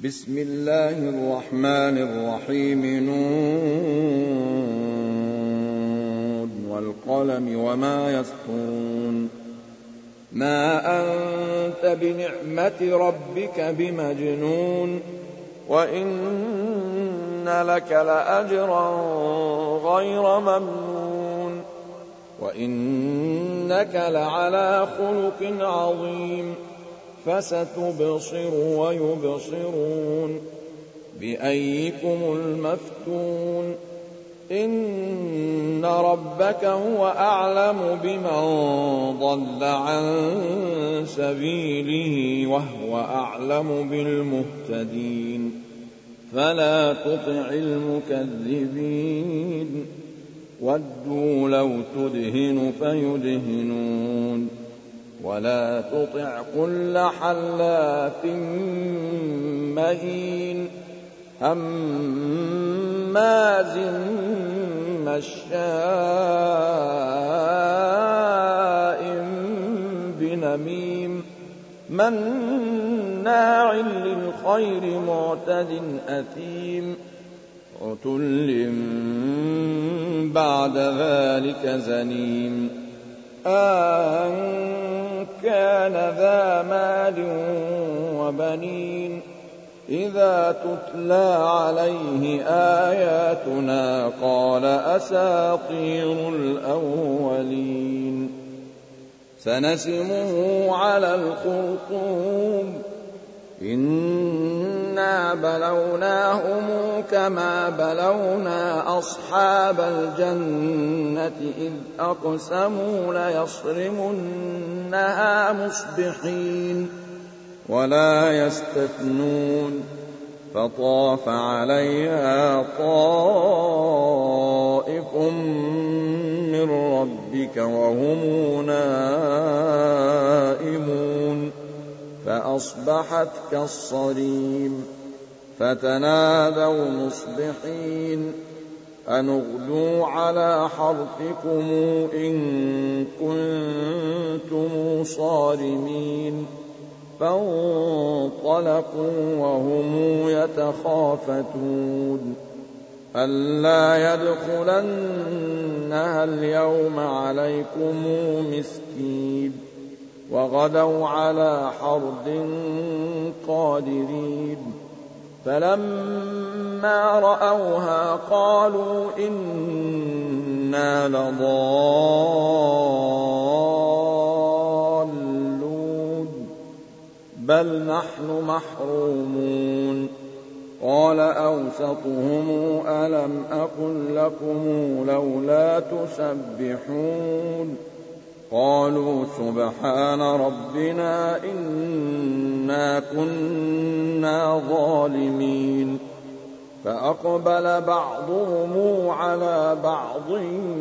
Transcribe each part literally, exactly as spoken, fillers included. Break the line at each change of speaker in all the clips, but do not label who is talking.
بسم الله الرحمن الرحيم. نون والقلم وما يسطرون. ما أنت بنعمة ربك بمجنون، وإن لك لأجرا غير ممنون، وإنك لعلى خلق عظيم. فستبصر ويبصرون بأيكم المفتون. إن ربك هو أعلم بمن ضل عن سبيله وهو أعلم بالمهتدين. فلا تطع المكذبين، ودوا لو تدهن فيدهنون. ولا تطع كل حلاف مهين، هماز مشاء بنميم، مناع للخير معتد أثيم، عتل بعد ذلك زنيم. أن كان ذا مال وبنين، إذا تتلى عليه آياتنا قال أساطير الأولين. سنسمه على الخرطوم، إنا بلوناهم كما بلونا أصحاب الجنة إذ أقسموا ليصرمنها مصبحين ولا يستثنون. فطاف عليها طائف من ربك وهم نائمون، فأصبحت كالصريم. فتنادوا مصبحين أن اغدوا على حرثكم إن كنتم صارمين. فانطلقوا وهم يتخافتون ألا يدخلنها اليوم عليكم مسكين. وغدوا على حرد قادرين. فلما رأوها قالوا إنا لضالون بل نحن محرومون. قال أوسطهم ألم أقل لكم لولا تسبحون؟ قالوا سبحان ربنا إنا كنا ظالمين. فأقبل بعضهم على بعض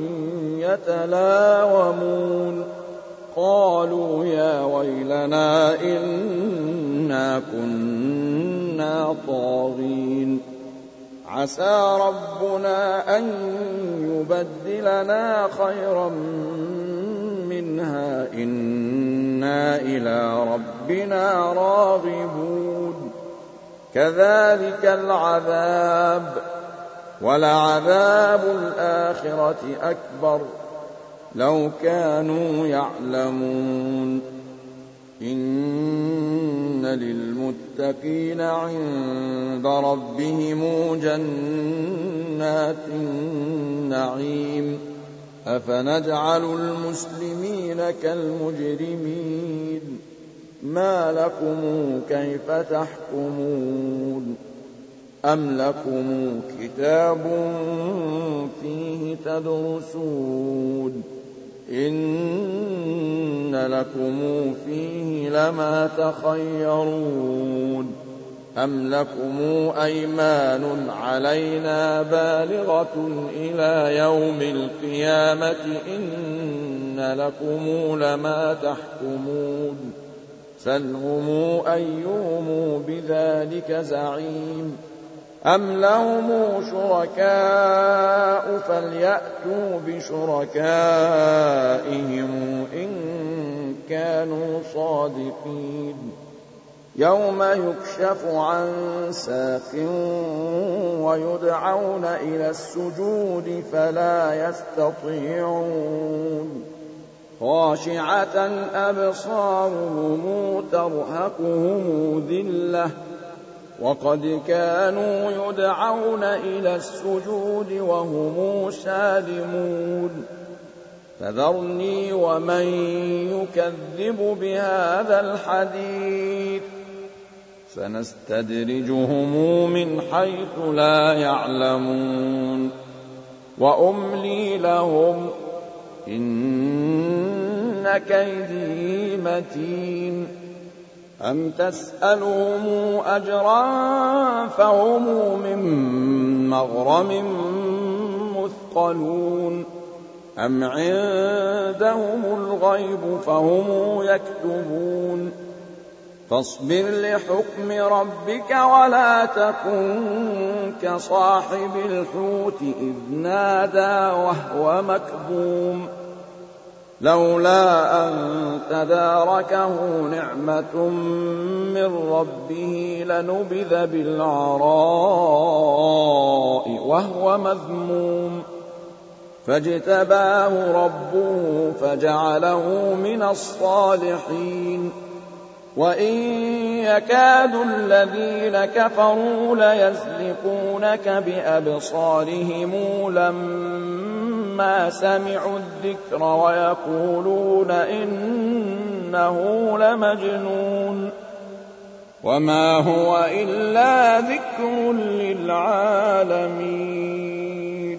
يتلاومون قالوا يا ويلنا إنا كنا طاغين. عسى ربنا أن يبدلنا خيرا منها إنا إلى ربنا راغبون. كذلك العذاب، ولعذاب الآخرة أكبر لو كانوا يعلمون. إن للمتقين عند ربهم جنات النعيم. أفنجعل المسلمين كالمجرمين؟ ما لكم كيف تحكمون؟ أم لكم كتاب فيه تدرسون؟ إن لكم فيه لما تخيرون. أم لكم أيمان علينا بالغة إلى يوم القيامة إن لكم لما تحكمون. سلهم أيهم بذلك زعيم. أم لهم شركاء فليأتوا بشركائهم إن كانوا صادقين. يوم يكشف عن ساق ويدعون إلى السجود فلا يستطيعون خاشعة أبصارهم ترهقهم ذلة وقد كانوا يدعون إلى السجود وهم سالمون فذرني ومن يكذب بهذا الحديث سنستدرجهم من حيث لا يعلمون وأملي لهم إن كيدي متين أم تسألهم أجرا فهم من مغرم مثقلون أم عندهم الغيب فهم يكتبون فاصبر لحكم ربك ولا تكن كصاحب الحوت إذ نادى وهو مكظوم لولا أن تداركه نعمة من ربه لنبذ بالعراء وهو مذموم فاجتباه ربه فجعله من الصالحين وإن يكاد الذين كفروا ليزلقونك بأبصارهم لما سمعوا الذكر ويقولون إنه لمجنون وما هو إلا ذكر للعالمين